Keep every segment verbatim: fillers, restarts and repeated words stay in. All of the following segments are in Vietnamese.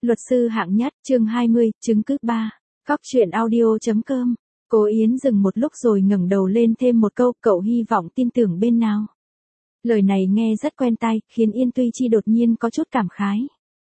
Luật sư hạng nhất, chương hai mươi, chứng cứ ba. Cóc truyện audio.com. Cố Yến dừng một lúc rồi ngẩng đầu lên thêm một câu, cậu hy vọng tin tưởng bên nào. Lời này nghe rất quen tai, khiến Yên Tuy Chi đột nhiên có chút cảm khái.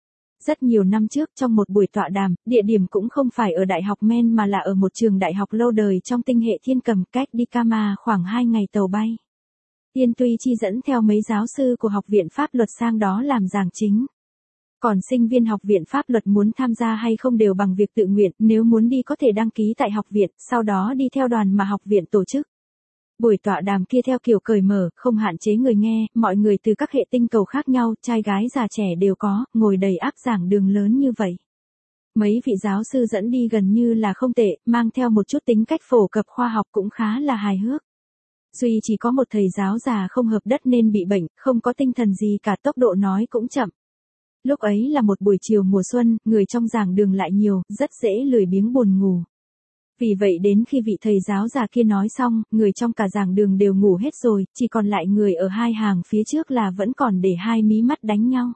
Rất nhiều năm trước trong một buổi tọa đàm, địa điểm cũng không phải ở Đại học Men mà là ở một trường đại học lâu đời trong tinh hệ thiên cầm, cách đi Kama khoảng hai ngày tàu bay. Yên Tuy Chi dẫn theo mấy giáo sư của Học viện Pháp luật sang đó làm giảng chính. Còn sinh viên Học viện Pháp luật muốn tham gia hay không đều bằng việc tự nguyện, nếu muốn đi có thể đăng ký tại học viện, sau đó đi theo đoàn mà học viện tổ chức. Buổi tọa đàm kia theo kiểu cởi mở, không hạn chế người nghe, mọi người từ các hệ tinh cầu khác nhau, trai gái già trẻ đều có, ngồi đầy áp giảng đường lớn như vậy. Mấy vị giáo sư dẫn đi gần như là không tệ, mang theo một chút tính cách phổ cập khoa học cũng khá là hài hước. Duy chỉ có một thầy giáo già không hợp đất nên bị bệnh, không có tinh thần gì cả, tốc độ nói cũng chậm. Lúc ấy là một buổi chiều mùa xuân, người trong giảng đường lại nhiều, rất dễ lười biếng buồn ngủ. Vì vậy đến khi vị thầy giáo già kia nói xong, người trong cả giảng đường đều ngủ hết rồi, chỉ còn lại người ở hai hàng phía trước là vẫn còn để hai mí mắt đánh nhau.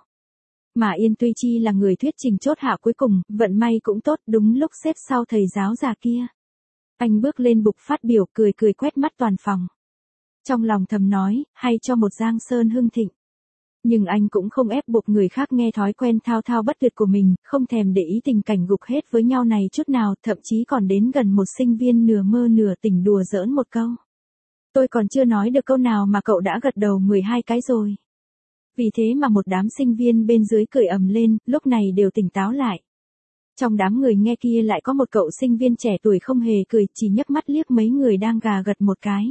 Mà Yên Tuy Chi là người thuyết trình chốt hạ cuối cùng, vận may cũng tốt, đúng lúc xếp sau thầy giáo già kia. Anh bước lên bục phát biểu, cười cười quét mắt toàn phòng. Trong lòng thầm nói, hay cho một Giang Sơn hưng thịnh. Nhưng anh cũng không ép buộc người khác nghe thói quen thao thao bất tuyệt của mình, không thèm để ý tình cảnh gục hết với nhau này chút nào, thậm chí còn đến gần một sinh viên nửa mơ nửa tỉnh đùa giỡn một câu. Tôi còn chưa nói được câu nào mà cậu đã gật đầu mười hai cái rồi. Vì thế mà một đám sinh viên bên dưới cười ầm lên, lúc này đều tỉnh táo lại. Trong đám người nghe kia lại có một cậu sinh viên trẻ tuổi không hề cười, chỉ nhấc mắt liếc mấy người đang gà gật một cái.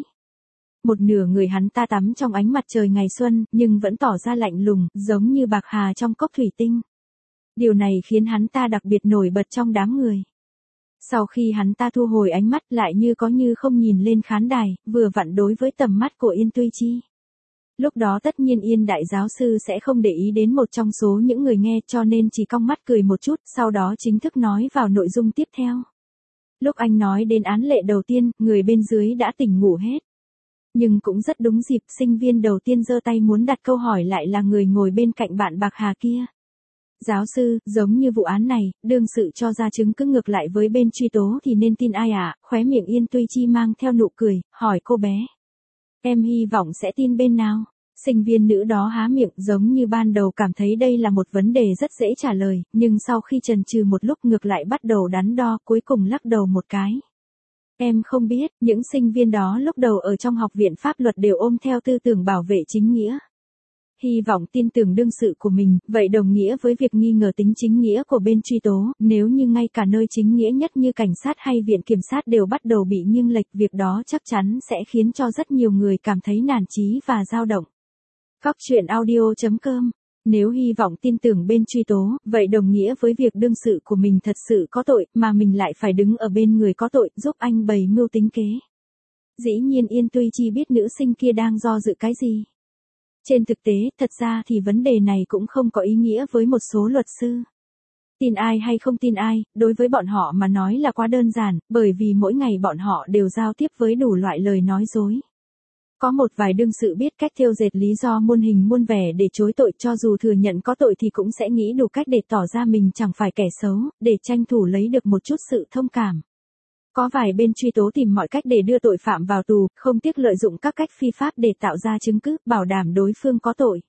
Một nửa người hắn ta tắm trong ánh mặt trời ngày xuân, nhưng vẫn tỏ ra lạnh lùng, giống như bạc hà trong cốc thủy tinh. Điều này khiến hắn ta đặc biệt nổi bật trong đám người. Sau khi hắn ta thu hồi ánh mắt lại như có như không nhìn lên khán đài, vừa vặn đối với tầm mắt của Yên Tuy Chi. Lúc đó tất nhiên Yên đại giáo sư sẽ không để ý đến một trong số những người nghe cho nên chỉ cong mắt cười một chút, sau đó chính thức nói vào nội dung tiếp theo. Lúc anh nói đến án lệ đầu tiên, người bên dưới đã tỉnh ngủ hết. Nhưng cũng rất đúng dịp, sinh viên đầu tiên giơ tay muốn đặt câu hỏi lại là người ngồi bên cạnh bạn bạc hà kia. Giáo sư, giống như vụ án này, đương sự cho ra chứng cứ ngược lại với bên truy tố thì nên tin ai ạ? À? Khóe miệng Yên Tuy Chi mang theo nụ cười, hỏi cô bé. Em hy vọng sẽ tin bên nào? Sinh viên nữ đó há miệng, giống như ban đầu cảm thấy đây là một vấn đề rất dễ trả lời, nhưng sau khi chần chừ một lúc ngược lại bắt đầu đắn đo, cuối cùng lắc đầu một cái. Em không biết, những sinh viên đó lúc đầu ở trong học viện pháp luật đều ôm theo tư tưởng bảo vệ chính nghĩa. Hy vọng tin tưởng đương sự của mình, vậy đồng nghĩa với việc nghi ngờ tính chính nghĩa của bên truy tố, nếu như ngay cả nơi chính nghĩa nhất như cảnh sát hay viện kiểm sát đều bắt đầu bị nghiêng lệch, việc đó chắc chắn sẽ khiến cho rất nhiều người cảm thấy nản chí và dao động. Cóc truyện audio.com. Nếu hy vọng tin tưởng bên truy tố, vậy đồng nghĩa với việc đương sự của mình thật sự có tội, mà mình lại phải đứng ở bên người có tội, giúp anh bày mưu tính kế. Dĩ nhiên Yên Tuy Chi biết nữ sinh kia đang do dự cái gì. Trên thực tế, thật ra thì vấn đề này cũng không có ý nghĩa với một số luật sư. Tin ai hay không tin ai, đối với bọn họ mà nói là quá đơn giản, bởi vì mỗi ngày bọn họ đều giao tiếp với đủ loại lời nói dối. Có một vài đương sự biết cách thêu dệt lý do muôn hình muôn vẻ để chối tội, cho dù thừa nhận có tội thì cũng sẽ nghĩ đủ cách để tỏ ra mình chẳng phải kẻ xấu, để tranh thủ lấy được một chút sự thông cảm. Có vài bên truy tố tìm mọi cách để đưa tội phạm vào tù, không tiếc lợi dụng các cách phi pháp để tạo ra chứng cứ, bảo đảm đối phương có tội.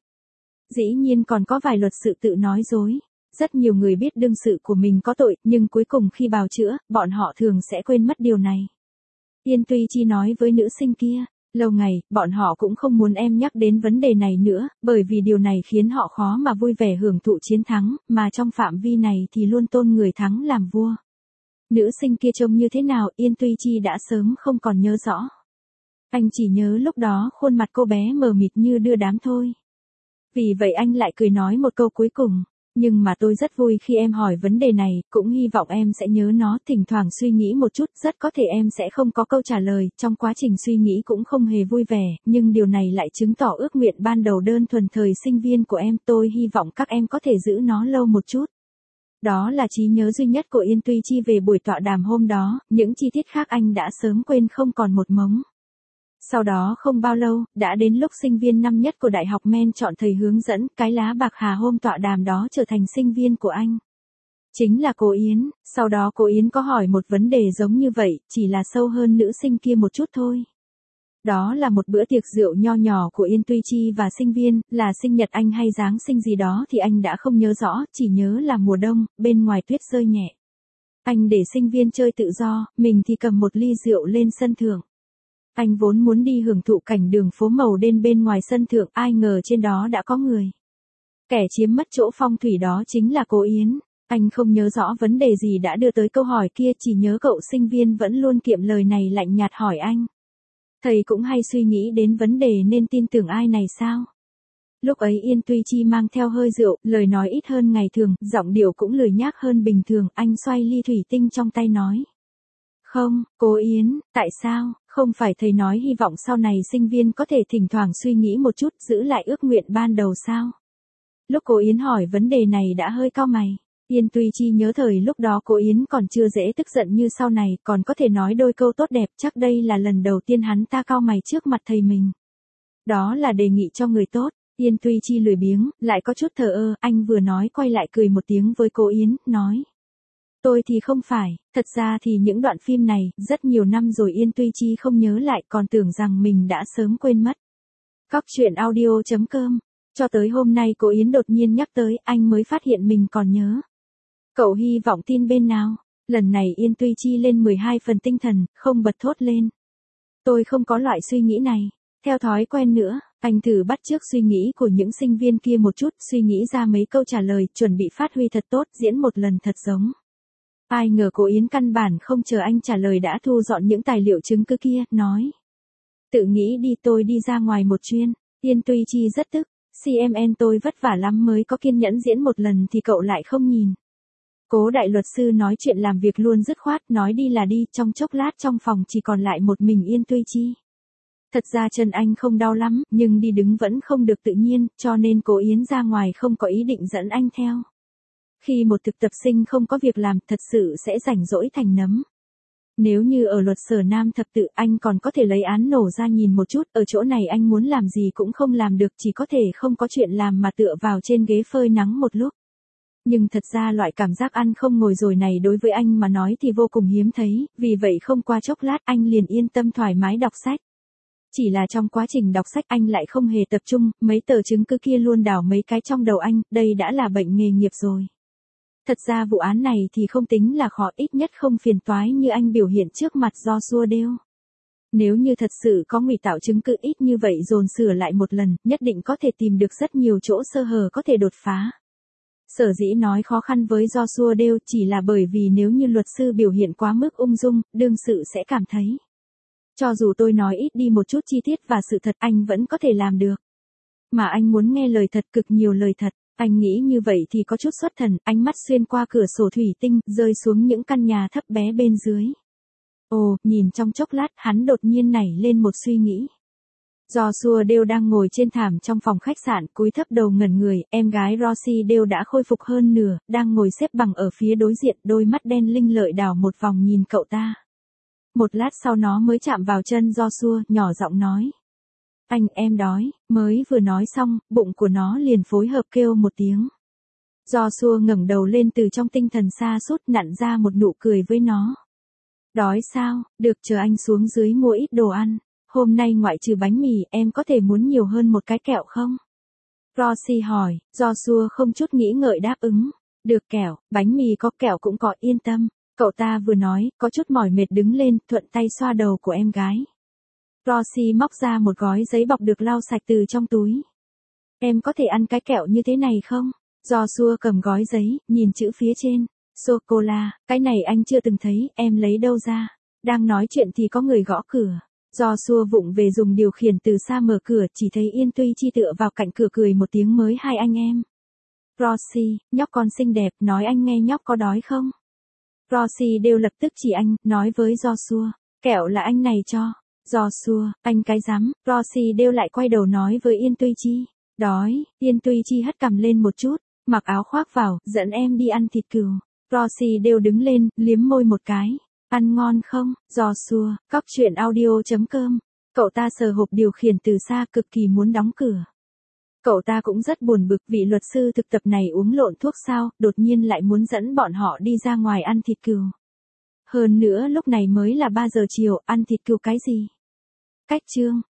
Dĩ nhiên còn có vài luật sự tự nói dối. Rất nhiều người biết đương sự của mình có tội, nhưng cuối cùng khi bào chữa, bọn họ thường sẽ quên mất điều này. Yên Tuy Chi nói với nữ sinh kia. Lâu ngày, bọn họ cũng không muốn em nhắc đến vấn đề này nữa, bởi vì điều này khiến họ khó mà vui vẻ hưởng thụ chiến thắng, mà trong phạm vi này thì luôn tôn người thắng làm vua. Nữ sinh kia trông như thế nào, Yên Tuy Chi đã sớm không còn nhớ rõ. Anh chỉ nhớ lúc đó khuôn mặt cô bé mờ mịt như đưa đám thôi. Vì vậy anh lại cười nói một câu cuối cùng. Nhưng mà tôi rất vui khi em hỏi vấn đề này, cũng hy vọng em sẽ nhớ nó, thỉnh thoảng suy nghĩ một chút, rất có thể em sẽ không có câu trả lời, trong quá trình suy nghĩ cũng không hề vui vẻ, nhưng điều này lại chứng tỏ ước nguyện ban đầu đơn thuần thời sinh viên của em, tôi hy vọng các em có thể giữ nó lâu một chút. Đó là trí nhớ duy nhất của Yên Tuy Chi về buổi tọa đàm hôm đó, những chi tiết khác anh đã sớm quên không còn một mống. Sau đó không bao lâu, đã đến lúc sinh viên năm nhất của Đại học Men chọn thầy hướng dẫn, cái lá bạc hà hôm tọa đàm đó trở thành sinh viên của anh. Chính là cô Yến, sau đó cô Yến có hỏi một vấn đề giống như vậy, chỉ là sâu hơn nữ sinh kia một chút thôi. Đó là một bữa tiệc rượu nho nhỏ của Yên Tuy Chi và sinh viên, là sinh nhật anh hay Giáng sinh gì đó thì anh đã không nhớ rõ, chỉ nhớ là mùa đông, bên ngoài tuyết rơi nhẹ. Anh để sinh viên chơi tự do, mình thì cầm một ly rượu lên sân thượng. Anh vốn muốn đi hưởng thụ cảnh đường phố màu đen bên ngoài sân thượng, ai ngờ trên đó đã có người. Kẻ chiếm mất chỗ phong thủy đó chính là cô Yến. Anh không nhớ rõ vấn đề gì đã đưa tới câu hỏi kia, chỉ nhớ cậu sinh viên vẫn luôn kiệm lời này lạnh nhạt hỏi anh. Thầy cũng hay suy nghĩ đến vấn đề nên tin tưởng ai này sao? Lúc ấy Yên Tuy Chi mang theo hơi rượu, lời nói ít hơn ngày thường, giọng điệu cũng lười nhác hơn bình thường, anh xoay ly thủy tinh trong tay nói. Không, cô Yến, tại sao, không phải thầy nói hy vọng sau này sinh viên có thể thỉnh thoảng suy nghĩ một chút, giữ lại ước nguyện ban đầu sao? Lúc cô Yến hỏi vấn đề này đã hơi cau mày. Yên Tuy Chi nhớ thời lúc đó cô Yến còn chưa dễ tức giận như sau này, còn có thể nói đôi câu tốt đẹp, chắc đây là lần đầu tiên hắn ta cau mày trước mặt thầy mình. Đó là đề nghị cho người tốt. Yên Tuy Chi lười biếng, lại có chút thờ ơ, anh vừa nói quay lại cười một tiếng với cô Yến, nói. Tôi thì không phải, thật ra thì những đoạn phim này, rất nhiều năm rồi Yên Tuy Chi không nhớ lại, còn tưởng rằng mình đã sớm quên mất. Cóc truyện audio chấm com. Cho tới hôm nay cô Yến đột nhiên nhắc tới, anh mới phát hiện mình còn nhớ. Cậu hy vọng tin bên nào? Lần này Yên Tuy Chi lên mười hai phần tinh thần, không bật thốt lên. Tôi không có loại suy nghĩ này. Theo thói quen nữa, anh thử bắt chước suy nghĩ của những sinh viên kia một chút, suy nghĩ ra mấy câu trả lời, chuẩn bị phát huy thật tốt, diễn một lần thật giống. Ai ngờ cô Yến căn bản không chờ anh trả lời đã thu dọn những tài liệu chứng cứ kia, nói. Tự nghĩ đi, tôi đi ra ngoài một chuyến. Yên Tuy Chi rất tức. xê em en tôi vất vả lắm mới có kiên nhẫn diễn một lần thì cậu lại không nhìn. Cố đại luật sư nói chuyện làm việc luôn dứt khoát, nói đi là đi, trong chốc lát trong phòng chỉ còn lại một mình Yên Tuy Chi. Thật ra chân anh không đau lắm, nhưng đi đứng vẫn không được tự nhiên, cho nên cô Yến ra ngoài không có ý định dẫn anh theo. Khi một thực tập sinh không có việc làm, thật sự sẽ rảnh rỗi thành nấm. Nếu như ở luật sở Nam thập tự, anh còn có thể lấy án nổ ra nhìn một chút, ở chỗ này anh muốn làm gì cũng không làm được, chỉ có thể không có chuyện làm mà tựa vào trên ghế phơi nắng một lúc. Nhưng thật ra loại cảm giác ăn không ngồi rồi này đối với anh mà nói thì vô cùng hiếm thấy, vì vậy không qua chốc lát anh liền yên tâm thoải mái đọc sách. Chỉ là trong quá trình đọc sách anh lại không hề tập trung, mấy tờ chứng cứ kia luôn đảo mấy cái trong đầu anh, đây đã là bệnh nghề nghiệp rồi. Thật ra vụ án này thì không tính là khó, ít nhất không phiền toái như anh biểu hiện trước mặt Joshua Dale. Nếu như thật sự có ngụy tạo chứng cứ ít như vậy dồn sửa lại một lần, nhất định có thể tìm được rất nhiều chỗ sơ hở có thể đột phá. Sở dĩ nói khó khăn với Joshua Dale chỉ là bởi vì nếu như luật sư biểu hiện quá mức ung dung, đương sự sẽ cảm thấy. Cho dù tôi nói ít đi một chút chi tiết và sự thật anh vẫn có thể làm được. Mà anh muốn nghe lời thật, cực nhiều lời thật. Anh nghĩ như vậy thì có chút xuất thần, ánh mắt xuyên qua cửa sổ thủy tinh, rơi xuống những căn nhà thấp bé bên dưới. Ồ, nhìn trong chốc lát, hắn đột nhiên nảy lên một suy nghĩ. Joshua Dale đang ngồi trên thảm trong phòng khách sạn, cúi thấp đầu ngẩn người, em gái Rosie Dale đã khôi phục hơn nửa, đang ngồi xếp bằng ở phía đối diện, đôi mắt đen linh lợi đảo một vòng nhìn cậu ta. Một lát sau nó mới chạm vào chân Joshua, nhỏ giọng nói. Anh, em đói, mới vừa nói xong, bụng của nó liền phối hợp kêu một tiếng. Joshua ngẩng đầu lên từ trong tinh thần xa sút nặn ra một nụ cười với nó. Đói sao, được chờ anh xuống dưới mua ít đồ ăn. Hôm nay ngoại trừ bánh mì, em có thể muốn nhiều hơn một cái kẹo không? Rosie hỏi, Joshua không chút nghĩ ngợi đáp ứng. Được kẹo, bánh mì có kẹo cũng có, yên tâm. Cậu ta vừa nói, có chút mỏi mệt đứng lên, thuận tay xoa đầu của em gái. Rosie móc ra một gói giấy bọc được lau sạch từ trong túi. Em có thể ăn cái kẹo như thế này không? Joshua cầm gói giấy, nhìn chữ phía trên. Sô-cô-la, cái này anh chưa từng thấy, em lấy đâu ra? Đang nói chuyện thì có người gõ cửa. Joshua vụng về dùng điều khiển từ xa mở cửa, chỉ thấy Yên Tuy Chi tựa vào cạnh cửa cười một tiếng mới hai anh em. Rosie, nhóc con xinh đẹp, nói anh nghe nhóc có đói không? Rosie đều lập tức chỉ anh, nói với Joshua. Kẹo là anh này cho. Joshua, anh cái rắm, Rosie đều lại quay đầu nói với Yên Tuy Chi. Đói, Yên Tuy Chi hất cằm lên một chút, mặc áo khoác vào, dẫn em đi ăn thịt cừu. Rosie đều đứng lên, liếm môi một cái. Ăn ngon không? Joshua, cóc truyện audio chấm com. Cậu ta sờ hộp điều khiển từ xa cực kỳ muốn đóng cửa. Cậu ta cũng rất buồn bực, vị luật sư thực tập này uống lộn thuốc sao, đột nhiên lại muốn dẫn bọn họ đi ra ngoài ăn thịt cừu. Hơn nữa lúc này mới là ba giờ chiều, ăn thịt cừu cái gì? Cách chương